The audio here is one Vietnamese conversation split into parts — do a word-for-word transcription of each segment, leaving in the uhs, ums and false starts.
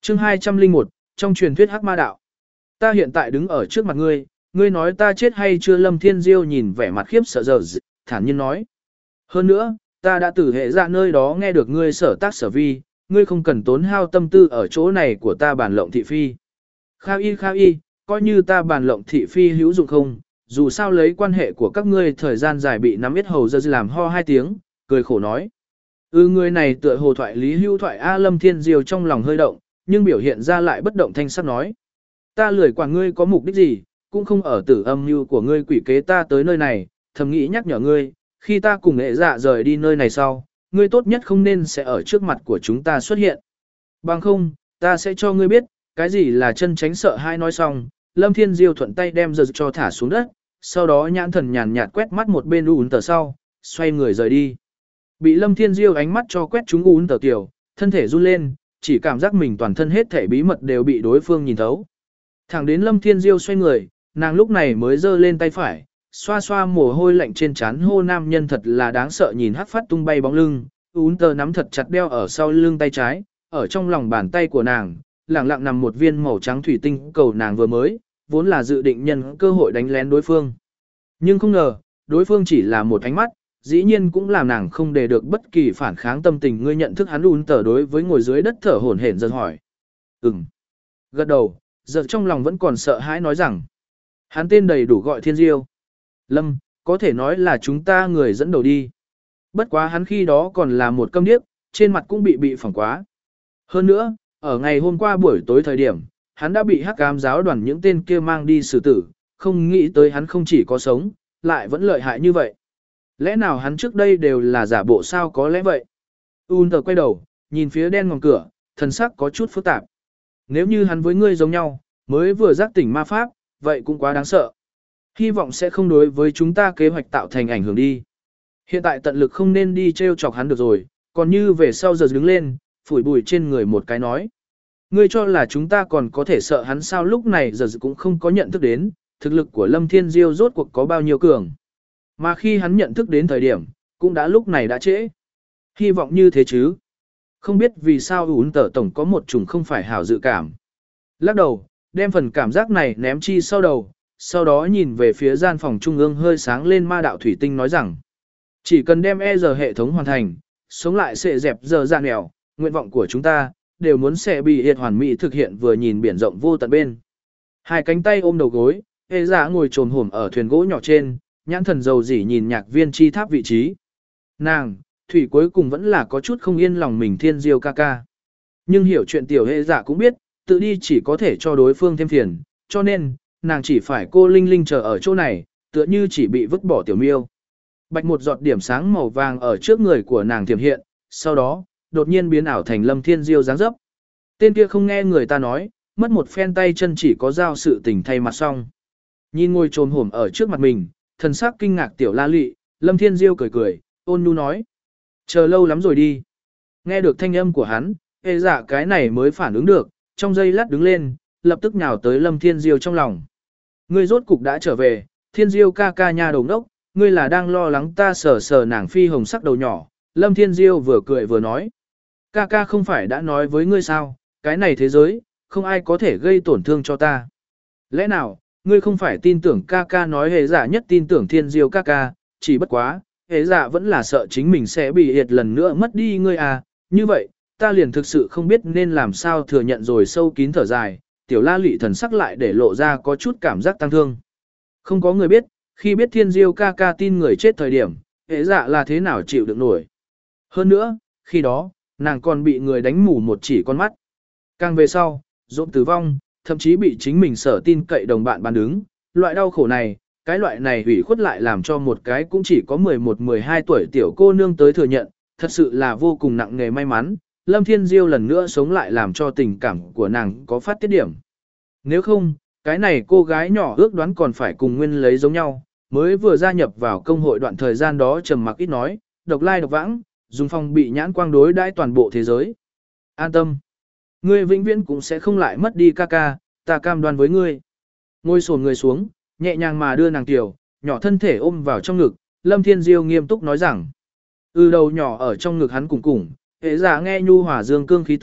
chương hai trăm linh một, trong truyền thuyết hắc ma đạo. Ta hiện tại đứng ở trước mặt ngươi, ngươi nói ta chết hay chưa? Lâm Thiên Diêu nhìn vẻ mặt khiếp sợ giờ dị, thản nhiên nói. Hơn nữa, ta đã từ hệ dạ nơi đó nghe được ngươi sở tác sở vi, ngươi không cần tốn hao tâm tư ở chỗ này của ta bàn lộng thị phi. Kha y kha y, coi như ta bàn lộng thị phi hữu dụng không, dù sao lấy quan hệ của các ngươi thời gian dài bị nắm ít hầu giờ làm ho hai tiếng, cười khổ nói. Ừ, người này tựa hồ thoại lý hữu thoại A. Lâm Thiên Diêu trong lòng hơi động, nhưng biểu hiện ra lại bất động thanh sắc nói. Ta lười quản ngươi có mục đích gì, cũng không ở tử âm mưu của ngươi quỷ kế ta tới nơi này, thầm nghĩ nhắc nhở ngươi, khi ta cùng nghệ dạ rời đi nơi này sau, ngươi tốt nhất không nên sẽ ở trước mặt của chúng ta xuất hiện. Bằng không, ta sẽ cho ngươi biết, cái gì là chân tránh sợ hai. Nói xong, Lâm Thiên Diêu thuận tay đem giờ cho thả xuống đất, sau đó nhãn thần nhàn nhạt quét mắt một bên ún tờ sau, xoay người rời đi. Bị Lâm Thiên Diêu ánh mắt cho quét chúng ún tờ tiểu, thân thể run lên, chỉ cảm giác mình toàn thân hết thể bí mật đều bị đối phương nhìn thấu. Thẳng đến Lâm Thiên Diêu xoay người, nàng lúc này mới giơ lên tay phải, xoa xoa mồ hôi lạnh trên trán hô nam nhân thật là đáng sợ nhìn hắc phát tung bay bóng lưng, ún tờ nắm thật chặt đeo ở sau lưng tay trái, ở trong lòng bàn tay của nàng, lẳng lặng nằm một viên màu trắng thủy tinh cầu nàng vừa mới, vốn là dự định nhân cơ hội đánh lén đối phương. Nhưng không ngờ, đối phương chỉ là một ánh mắt, dĩ nhiên cũng làm nàng không để được bất kỳ phản kháng tâm tình. Ngươi nhận thức hắn? ún tờ đối với ngồi dưới đất thở hổn hển giật hỏi. Ừm. Gật đầu, giật trong lòng vẫn còn sợ hãi nói rằng. Hắn tên đầy đủ gọi Thiên Diêu. Lâm, có thể nói là chúng ta người dẫn đầu đi. Bất quá hắn khi đó còn là một câm điếc, trên mặt cũng bị bị phỏng quá. Hơn nữa, ở ngày hôm qua buổi tối thời điểm, hắn đã bị hắc ám giáo đoàn những tên kia mang đi xử tử, không nghĩ tới hắn không chỉ có sống, lại vẫn lợi hại như vậy. Lẽ nào hắn trước đây đều là giả bộ sao? Có lẽ vậy. Un tờ quay đầu, nhìn phía đen ngòm cửa, thần sắc có chút phức tạp. Nếu như hắn với ngươi giống nhau, mới vừa giác tỉnh ma pháp, vậy cũng quá đáng sợ. Hy vọng sẽ không đối với chúng ta kế hoạch tạo thành ảnh hưởng đi. Hiện tại tận lực không nên đi trêu chọc hắn được rồi, còn như về sau giờ đứng lên, phủi bụi trên người một cái nói. Ngươi cho là chúng ta còn có thể sợ hắn sao? Lúc này giờ cũng không có nhận thức đến, thực lực của Lâm Thiên Diêu rốt cuộc có bao nhiêu cường. Mà khi hắn nhận thức đến thời điểm, cũng đã lúc này đã trễ. Hy vọng như thế chứ. Không biết vì sao ún tờ tổng có một chủng không phải hảo dự cảm. Lắc đầu, đem phần cảm giác này ném chi sau đầu, sau đó nhìn về phía gian phòng trung ương hơi sáng lên ma đạo thủy tinh nói rằng. Chỉ cần đem e giờ hệ thống hoàn thành, sống lại sẽ dẹp giờ ra nẻo, nguyện vọng của chúng ta, đều muốn sẽ bị hiệt hoàn mỹ thực hiện. Vừa nhìn biển rộng vô tận bên. Hai cánh tay ôm đầu gối, e giả ngồi trồm hổm ở thuyền gỗ nhỏ trên, nhãn thần dầu dỉ nhìn nhạc viên chi tháp vị trí. Nàng, thủy cuối cùng vẫn là có chút không yên lòng mình Thiên Diêu ca ca. Nhưng hiểu chuyện tiểu hệ giả cũng biết, tự đi chỉ có thể cho đối phương thêm phiền, cho nên, nàng chỉ phải cô linh linh chờ ở chỗ này, tựa như chỉ bị vứt bỏ tiểu miêu. Bạch một giọt điểm sáng màu vàng ở trước người của nàng tiềm hiện, sau đó, đột nhiên biến ảo thành Lâm Thiên Diêu dáng dấp. Tên kia không nghe người ta nói, mất một phen tay chân chỉ có giao sự tình thay mặt xong. Nhìn ngồi trồm hổm ở trước mặt mình, thần sắc kinh ngạc tiểu la lị, Lâm Thiên Diêu cười cười, ôn nhu nói. Chờ lâu lắm rồi đi. Nghe được thanh âm của hắn, hề dạ cái này mới phản ứng được, trong giây lát đứng lên, lập tức nhào tới Lâm Thiên Diêu trong lòng. Ngươi rốt cục đã trở về, Thiên Diêu ca ca nha đầu đốc, ngươi là đang lo lắng ta sờ sờ nàng phi hồng sắc đầu nhỏ. Lâm Thiên Diêu vừa cười vừa nói. Ca ca không phải đã nói với ngươi sao, cái này thế giới, không ai có thể gây tổn thương cho ta. Lẽ nào, ngươi không phải tin tưởng ca ca nói hề dạ nhất tin tưởng Thiên Diêu ca ca, chỉ bất quá, hề dạ vẫn là sợ chính mình sẽ bị hiệt lần nữa mất đi ngươi à, như vậy, ta liền thực sự không biết nên làm sao thừa nhận rồi sâu kín thở dài, tiểu la lị thần sắc lại để lộ ra có chút cảm giác tăng thương. Không có người biết, khi biết Thiên Diêu ca ca tin người chết thời điểm, hề dạ là thế nào chịu đựng nổi. Hơn nữa, khi đó, nàng còn bị người đánh mù một chỉ con mắt. Càng về sau, dỗm tử vong, thậm chí bị chính mình sở tin cậy đồng bạn bán đứng, loại đau khổ này, cái loại này hủy khuất lại làm cho một cái cũng chỉ có mười một mười hai tuổi tiểu cô nương tới thừa nhận, thật sự là vô cùng nặng nề may mắn, Lâm Thiên Diêu lần nữa sống lại làm cho tình cảm của nàng có phát tiết điểm. Nếu không, cái này cô gái nhỏ ước đoán còn phải cùng nguyên lấy giống nhau, mới vừa gia nhập vào công hội đoạn thời gian đó trầm mặc ít nói, độc lai độc vãng, dùng phong bị nhãn quang đối đãi toàn bộ thế giới. An tâm. Ngươi vĩnh viễn cũng sẽ không lại mất đi ca ca, ta cam đoan với ngươi. Ngồi xổm người xuống, nhẹ nhàng mà đưa nàng tiểu, nhỏ thân thể ôm vào trong ngực, Lâm Thiên Diêu nghiêm túc nói rằng. Ừ đầu nhỏ ở trong ngực hắn cùng cùng, hệ giả nghe nhu hòa dương cương khí tức,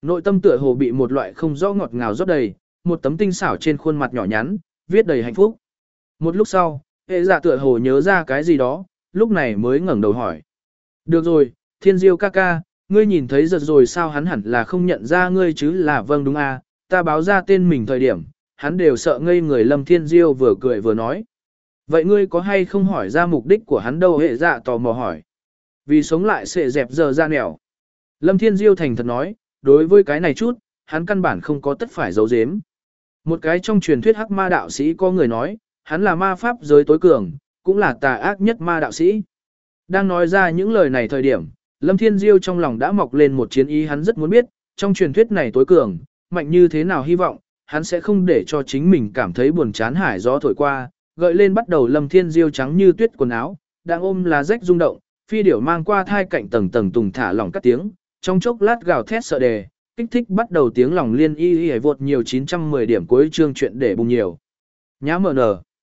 Nội tâm tựa hồ bị một loại không rõ ngọt ngào rót đầy, một tấm tinh xảo trên khuôn mặt nhỏ nhắn, viết đầy hạnh phúc. Một lúc sau, hệ dạ tựa hồ nhớ ra cái gì đó, lúc này mới ngẩng đầu hỏi. Được rồi, Thiên Diêu ca ca, ngươi nhìn thấy giật rồi sao? Hắn hẳn là không nhận ra ngươi chứ? Là vâng đúng à, ta báo ra tên mình thời điểm, hắn đều sợ ngây người. Lâm Thiên Diêu vừa cười vừa nói. Vậy ngươi có hay không hỏi ra mục đích của hắn đâu? Hệ dạ tò mò hỏi. Vì sống lại sẽ dẹp giờ ra nẻo. Lâm Thiên Diêu thành thật nói, đối với cái này chút, hắn căn bản không có tất phải giấu giếm. Một cái trong truyền thuyết hắc ma đạo sĩ có người nói, hắn là ma pháp giới tối cường, cũng là tà ác nhất ma đạo sĩ. Đang nói ra những lời này thời điểm, Lâm Thiên Diêu trong lòng đã mọc lên một chiến ý, hắn rất muốn biết, trong truyền thuyết này tối cường, mạnh như thế nào, hy vọng, hắn sẽ không để cho chính mình cảm thấy buồn chán hải gió thổi qua, gợi lên bắt đầu Lâm Thiên Diêu trắng như tuyết quần áo, đang ôm lá rách rung động, phi điểu mang qua thai cạnh tầng tầng tùng thả lỏng các tiếng, trong chốc lát gào thét sợ đề, kích thích bắt đầu tiếng lòng liên y y vột nhiều chín trăm mười điểm cuối chương chuyện để bùng nhiều. Nhá mở nở.